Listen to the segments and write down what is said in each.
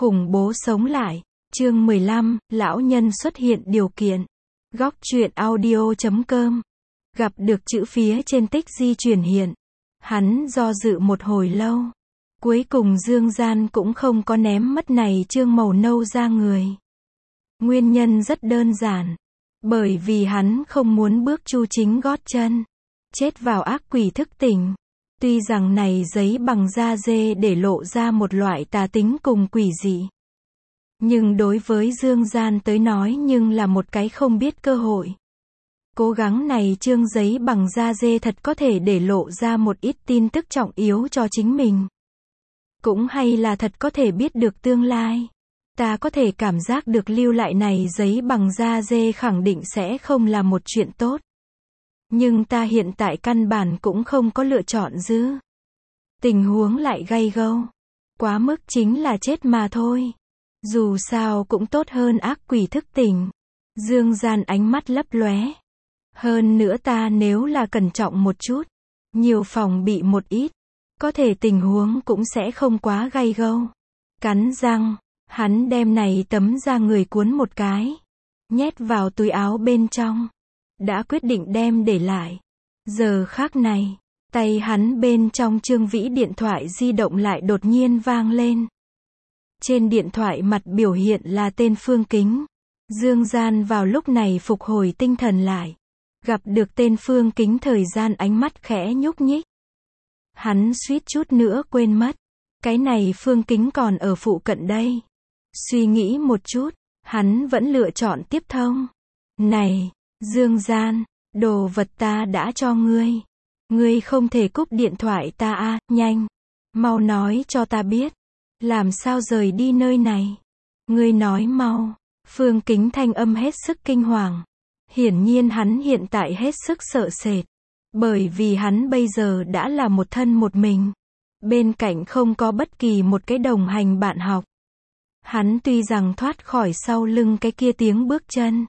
Khủng bố sống lại. Chương 15, lão nhân xuất hiện điều kiện. Góc truyện audio.com. Gặp được chữ phía trên tích di chuyển hiện. Hắn do dự một hồi lâu. Cuối cùng Dương Gian cũng không có ném mất này chương màu nâu ra người. Nguyên nhân rất đơn giản. Bởi vì hắn không muốn bước Chu Chính gót chân. Chết vào ác quỷ thức tỉnh. Tuy rằng này giấy bằng da dê để lộ ra một loại tà tính cùng quỷ dị. Nhưng đối với Dương Gian tới nói nhưng là một cái không biết cơ hội. Cố gắng này chương giấy bằng da dê thật có thể để lộ ra một ít tin tức trọng yếu cho chính mình. Cũng hay là thật có thể biết được tương lai. Ta có thể cảm giác được lưu lại này giấy bằng da dê khẳng định sẽ không là một chuyện tốt. Nhưng ta hiện tại căn bản cũng không có lựa chọn giữ. Tình huống lại gay gâu. Quá mức chính là chết mà thôi. Dù sao cũng tốt hơn ác quỷ thức tỉnh. Dương Gian ánh mắt lấp lóe. Hơn nữa ta nếu là cẩn trọng một chút, nhiều phòng bị một ít, có thể tình huống cũng sẽ không quá gay gâu. Cắn răng, hắn đem này tấm da người cuốn một cái, nhét vào túi áo bên trong. Đã quyết định đem để lại. Giờ khác này, tay hắn bên trong Trương Vĩ điện thoại di động lại đột nhiên vang lên. Trên điện thoại mặt biểu hiện là tên Phương Kính. Dương Gian vào lúc này phục hồi tinh thần lại. Gặp được tên Phương Kính thời gian ánh mắt khẽ nhúc nhích. Hắn suýt chút nữa quên mất. Cái này Phương Kính còn ở phụ cận đây. Suy nghĩ một chút, hắn vẫn lựa chọn tiếp thông. Này, Dương Gian, đồ vật ta đã cho ngươi. Ngươi không thể cúp điện thoại ta à, nhanh. Mau nói cho ta biết. Làm sao rời đi nơi này? Ngươi nói mau. Phương Kính thanh âm hết sức kinh hoàng. Hiển nhiên hắn hiện tại hết sức sợ sệt. Bởi vì hắn bây giờ đã là một thân một mình. Bên cạnh không có bất kỳ một cái đồng hành bạn học. Hắn tuy rằng thoát khỏi sau lưng cái kia tiếng bước chân.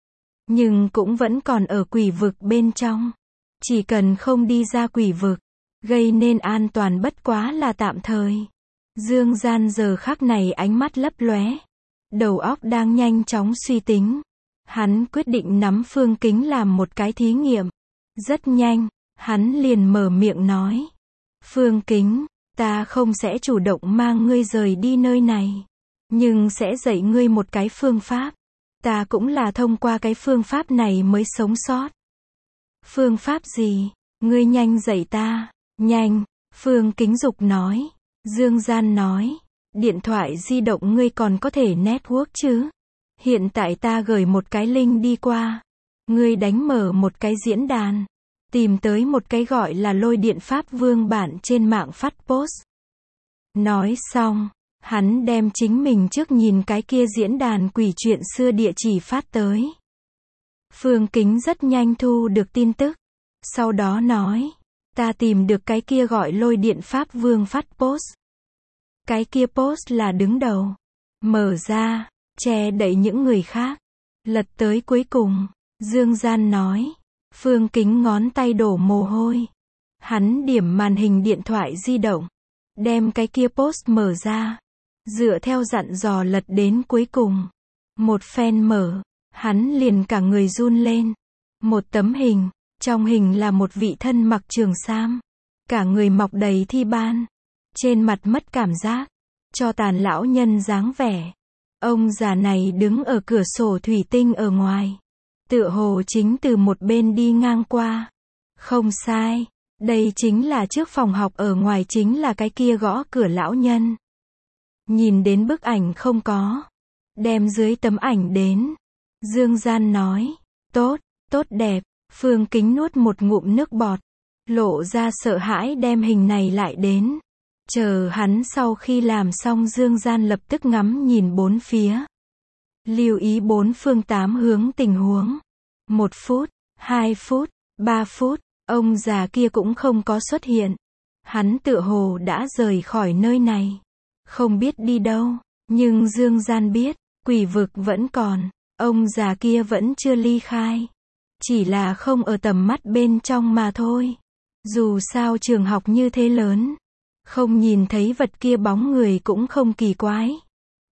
Nhưng cũng vẫn còn ở quỷ vực bên trong. Chỉ cần không đi ra quỷ vực, gây nên an toàn bất quá là tạm thời. Dương Gian giờ khắc này ánh mắt lấp lóe. Đầu óc đang nhanh chóng suy tính. Hắn quyết định nắm Phương Kính làm một cái thí nghiệm. Rất nhanh, hắn liền mở miệng nói. Phương Kính, ta không sẽ chủ động mang ngươi rời đi nơi này. Nhưng sẽ dạy ngươi một cái phương pháp. Ta cũng là thông qua cái phương pháp này mới sống sót. Phương pháp gì? Ngươi nhanh dạy ta. Nhanh, Phương Kính dục nói. Dương Gian nói. Điện thoại di động ngươi còn có thể network chứ? Hiện tại ta gửi một cái link đi qua. Ngươi đánh mở một cái diễn đàn. Tìm tới một cái gọi là lôi điện pháp vương bản trên mạng phát post. Nói xong, hắn đem chính mình trước nhìn cái kia diễn đàn quỷ chuyện xưa địa chỉ phát tới. Phương Kính rất nhanh thu được tin tức. Sau đó nói, ta tìm được cái kia gọi lôi điện pháp vương phát post. Cái kia post là đứng đầu. Mở ra, che đậy những người khác. Lật tới cuối cùng, Dương Gian nói. Phương Kính ngón tay đổ mồ hôi. Hắn điểm màn hình điện thoại di động. Đem cái kia post mở ra. Dựa theo dặn dò lật đến cuối cùng. Một phen mở, hắn liền cả người run lên. Một tấm hình, trong hình là một vị thân mặc trường sam. Cả người mọc đầy thi ban. Trên mặt mất cảm giác. Cho tàn lão nhân dáng vẻ. Ông già này đứng ở cửa sổ thủy tinh ở ngoài. Tựa hồ chính từ một bên đi ngang qua. Không sai. Đây chính là trước phòng học ở ngoài chính là cái kia gõ cửa lão nhân. Nhìn đến bức ảnh không có. Đem dưới tấm ảnh đến. Dương Gian nói. Tốt, tốt đẹp. Phương Kính nuốt một ngụm nước bọt. Lộ ra sợ hãi đem hình này lại đến. Chờ hắn sau khi làm xong Dương Gian lập tức ngắm nhìn bốn phía. Lưu ý bốn phương tám hướng tình huống. 1 phút, 2 phút, 3 phút, ông già kia cũng không có xuất hiện. Hắn tựa hồ đã rời khỏi nơi này. Không biết đi đâu, nhưng Dương Gian biết, quỷ vực vẫn còn, ông già kia vẫn chưa ly khai. Chỉ là không ở tầm mắt bên trong mà thôi. Dù sao trường học như thế lớn. Không nhìn thấy vật kia bóng người cũng không kỳ quái.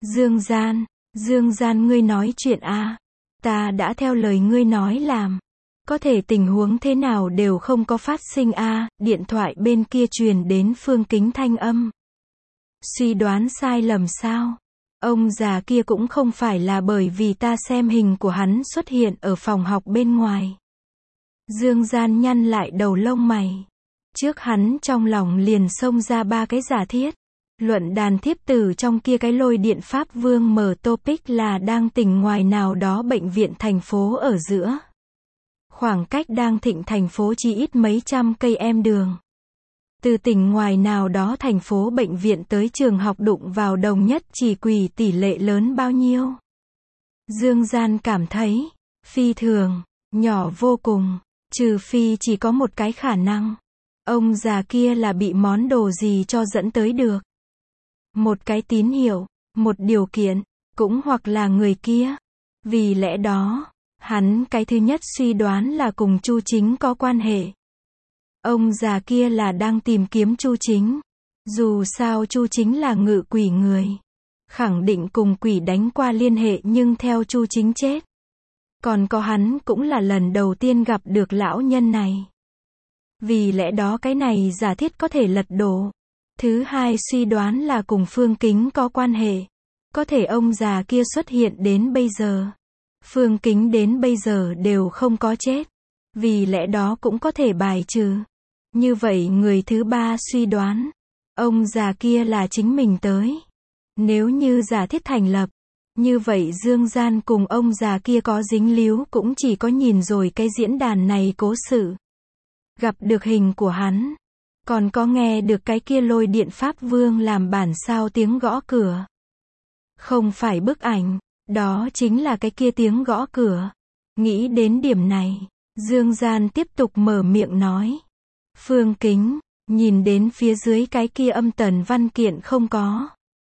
Dương Gian ngươi nói chuyện a. Ta đã theo lời ngươi nói làm. Có thể tình huống thế nào đều không có phát sinh a. Điện thoại bên kia truyền đến Phương Kính thanh âm. Suy đoán sai lầm sao? Ông già kia cũng không phải là bởi vì ta xem hình của hắn xuất hiện ở phòng học bên ngoài. Dương Gian nhăn lại đầu lông mày. Trước hắn trong lòng liền xông ra 3 cái giả thiết. Luận đàn thiếp tử trong kia cái lôi điện Pháp Vương mở topic là đang tỉnh ngoài nào đó bệnh viện thành phố ở giữa. Khoảng cách đang thịnh thành phố chỉ ít mấy trăm cây em đường. Từ tỉnh ngoài nào đó thành phố bệnh viện tới trường học đụng vào đồng nhất chỉ quỷ tỷ lệ lớn bao nhiêu. Dương Gian cảm thấy, phi thường, nhỏ vô cùng, trừ phi chỉ có một cái khả năng. Ông già kia là bị món đồ gì cho dẫn tới được. Một cái tín hiệu, một điều kiện, cũng hoặc là người kia. Vì lẽ đó, hắn cái thứ nhất suy đoán là cùng Chu Chính có quan hệ. Ông già kia là đang tìm kiếm Chu Chính. Dù sao Chu Chính là ngự quỷ người. Khẳng định cùng quỷ đánh qua liên hệ nhưng theo Chu Chính chết. Còn có hắn cũng là lần đầu tiên gặp được lão nhân này. Vì lẽ đó cái này giả thiết có thể lật đổ. Thứ hai suy đoán là cùng Phương Kính có quan hệ. Có thể ông già kia xuất hiện đến bây giờ. Phương Kính đến bây giờ đều không có chết. Vì lẽ đó cũng có thể bài trừ. Như vậy người thứ ba suy đoán. Ông già kia là chính mình tới. Nếu như giả thiết thành lập. Như vậy Dương Gian cùng ông già kia có dính líu cũng chỉ có nhìn rồi cái diễn đàn này cố sự. Gặp được hình của hắn. Còn có nghe được cái kia lôi điện Pháp Vương làm bản sao tiếng gõ cửa. Không phải bức ảnh, đó chính là cái kia tiếng gõ cửa. Nghĩ đến điểm này, Dương Gian tiếp tục mở miệng nói. Phương Kính, nhìn đến phía dưới cái kia âm tần văn kiện không có.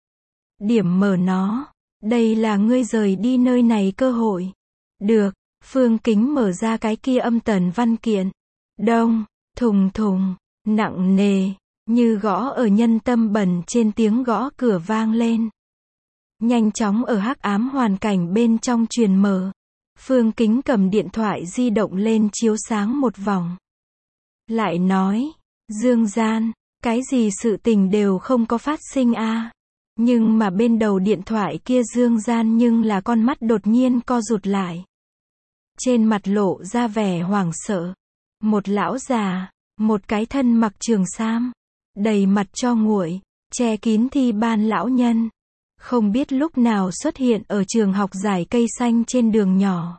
Điểm mở nó, đây là ngươi rời đi nơi này cơ hội. Được, Phương Kính mở ra cái kia âm tần văn kiện. Đông, thùng thùng. Nặng nề, như gõ ở nhân tâm bẩn trên tiếng gõ cửa vang lên. Nhanh chóng ở hắc ám hoàn cảnh bên trong truyền mở. Phương Kính cầm điện thoại di động lên chiếu sáng một vòng. Lại nói, Dương Gian, cái gì sự tình đều không có phát sinh a. Nhưng mà bên đầu điện thoại kia Dương Gian nhưng là con mắt đột nhiên co rụt lại. Trên mặt lộ ra vẻ hoảng sợ. Một lão già. Một cái thân mặc trường sam, đầy mặt cho nguội, che kín thi ban lão nhân. Không biết lúc nào xuất hiện ở trường học dải cây xanh trên đường nhỏ.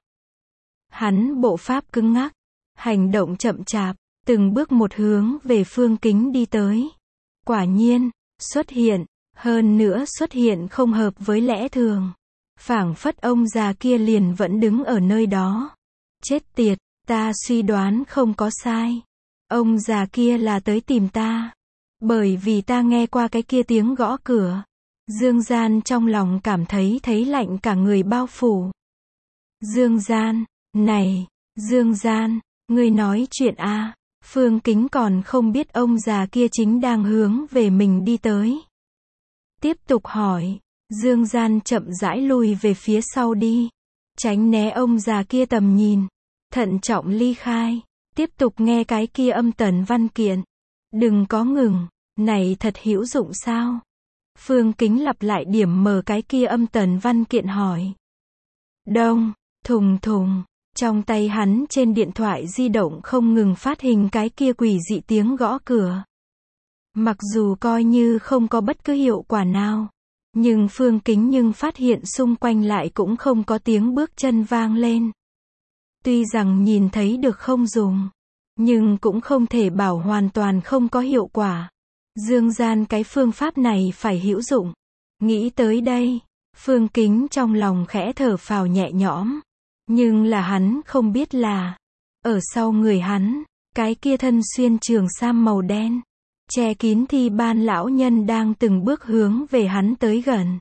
Hắn bộ pháp cứng ngắc, hành động chậm chạp, từng bước một hướng về Phương Kính đi tới. Quả nhiên, xuất hiện, hơn nữa xuất hiện không hợp với lẽ thường. Phảng phất ông già kia liền vẫn đứng ở nơi đó. Chết tiệt, ta suy đoán không có sai. Ông già kia là tới tìm ta. Bởi vì ta nghe qua cái kia tiếng gõ cửa. Dương Gian trong lòng cảm thấy lạnh cả người bao phủ. Dương Gian, này, Dương Gian, ngươi nói chuyện a. Phương Kính còn không biết ông già kia chính đang hướng về mình đi tới. Tiếp tục hỏi, Dương Gian chậm rãi lùi về phía sau đi. Tránh né ông già kia tầm nhìn. Thận trọng ly khai. Tiếp tục nghe cái kia âm tần văn kiện. Đừng có ngừng, này thật hữu dụng sao? Phương Kính lặp lại điểm mở cái kia âm tần văn kiện hỏi. Đông, thùng thùng, trong tay hắn trên điện thoại di động không ngừng phát hình cái kia quỷ dị tiếng gõ cửa. Mặc dù coi như không có bất cứ hiệu quả nào, nhưng Phương Kính phát hiện xung quanh lại cũng không có tiếng bước chân vang lên. Tuy rằng nhìn thấy được không dùng, nhưng cũng không thể bảo hoàn toàn không có hiệu quả. Dương Gian cái phương pháp này phải hữu dụng. Nghĩ tới đây, Phương Kính trong lòng khẽ thở phào nhẹ nhõm. Nhưng là hắn không biết là, ở sau người hắn, cái kia thân xuyên trường sam màu đen, che kín thi ban lão nhân đang từng bước hướng về hắn tới gần.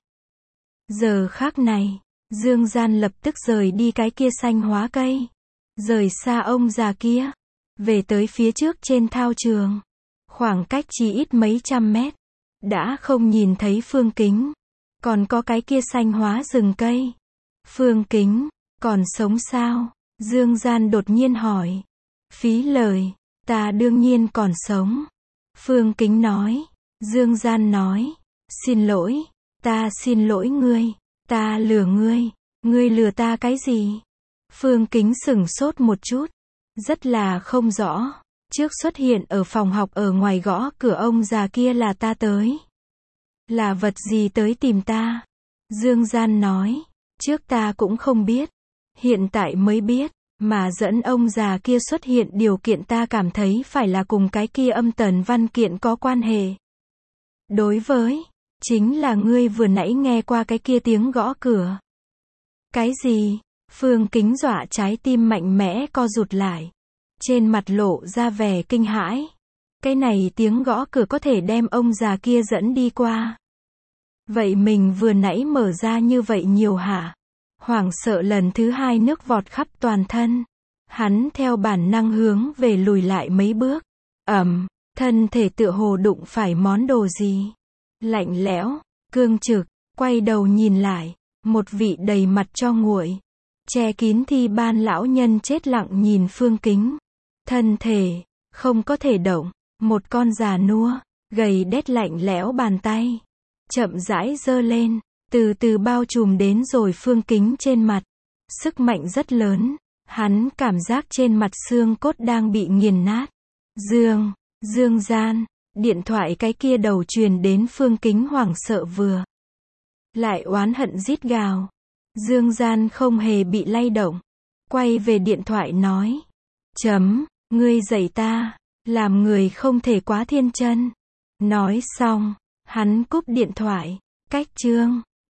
Giờ khắc này, Dương Gian lập tức rời đi cái kia xanh hóa cây. Rời xa ông già kia. Về tới phía trước trên thao trường. Khoảng cách chỉ ít mấy trăm mét. Đã không nhìn thấy Phương Kính. Còn có cái kia xanh hóa rừng cây. Phương Kính, còn sống sao? Dương Gian đột nhiên hỏi. Phí lời, ta đương nhiên còn sống. Phương Kính nói. Dương Gian nói. Xin lỗi, ta xin lỗi ngươi. Ta lừa ngươi. Ngươi lừa ta cái gì? Phương Kính sửng sốt một chút. Rất là không rõ. Trước xuất hiện ở phòng học ở ngoài gõ cửa ông già kia là ta tới. Là vật gì tới tìm ta? Dương Gian nói. Trước ta cũng không biết. Hiện tại mới biết. Mà dẫn ông già kia xuất hiện điều kiện ta cảm thấy phải là cùng cái kia âm tần văn kiện có quan hệ. Đối với, chính là ngươi vừa nãy nghe qua cái kia tiếng gõ cửa. Cái gì? Phương Kính dọa trái tim mạnh mẽ co rụt lại. Trên mặt lộ ra vẻ kinh hãi. Cái này tiếng gõ cửa có thể đem ông già kia dẫn đi qua. Vậy mình vừa nãy mở ra như vậy nhiều hả? Hoảng sợ lần thứ hai nước vọt khắp toàn thân. Hắn theo bản năng hướng về lùi lại mấy bước. Thân thể tựa hồ đụng phải món đồ gì. Lạnh lẽo, cương trực, quay đầu nhìn lại. Một vị đầy mặt cho nguội. Che kín thi ban lão nhân chết lặng nhìn Phương Kính. Thân thể, không có thể động. Một con già nua, gầy đét lạnh lẽo bàn tay. Chậm rãi giơ lên, từ từ bao trùm đến rồi Phương Kính trên mặt. Sức mạnh rất lớn, hắn cảm giác trên mặt xương cốt đang bị nghiền nát. Dương Gian, điện thoại cái kia đầu truyền đến Phương Kính hoảng sợ vừa. Lại oán hận rít gào. Dương Gian không hề bị lay động. Quay về điện thoại nói. Ngươi dạy ta, làm người không thể quá thiên chân. Nói xong, hắn cúp điện thoại. Cách chương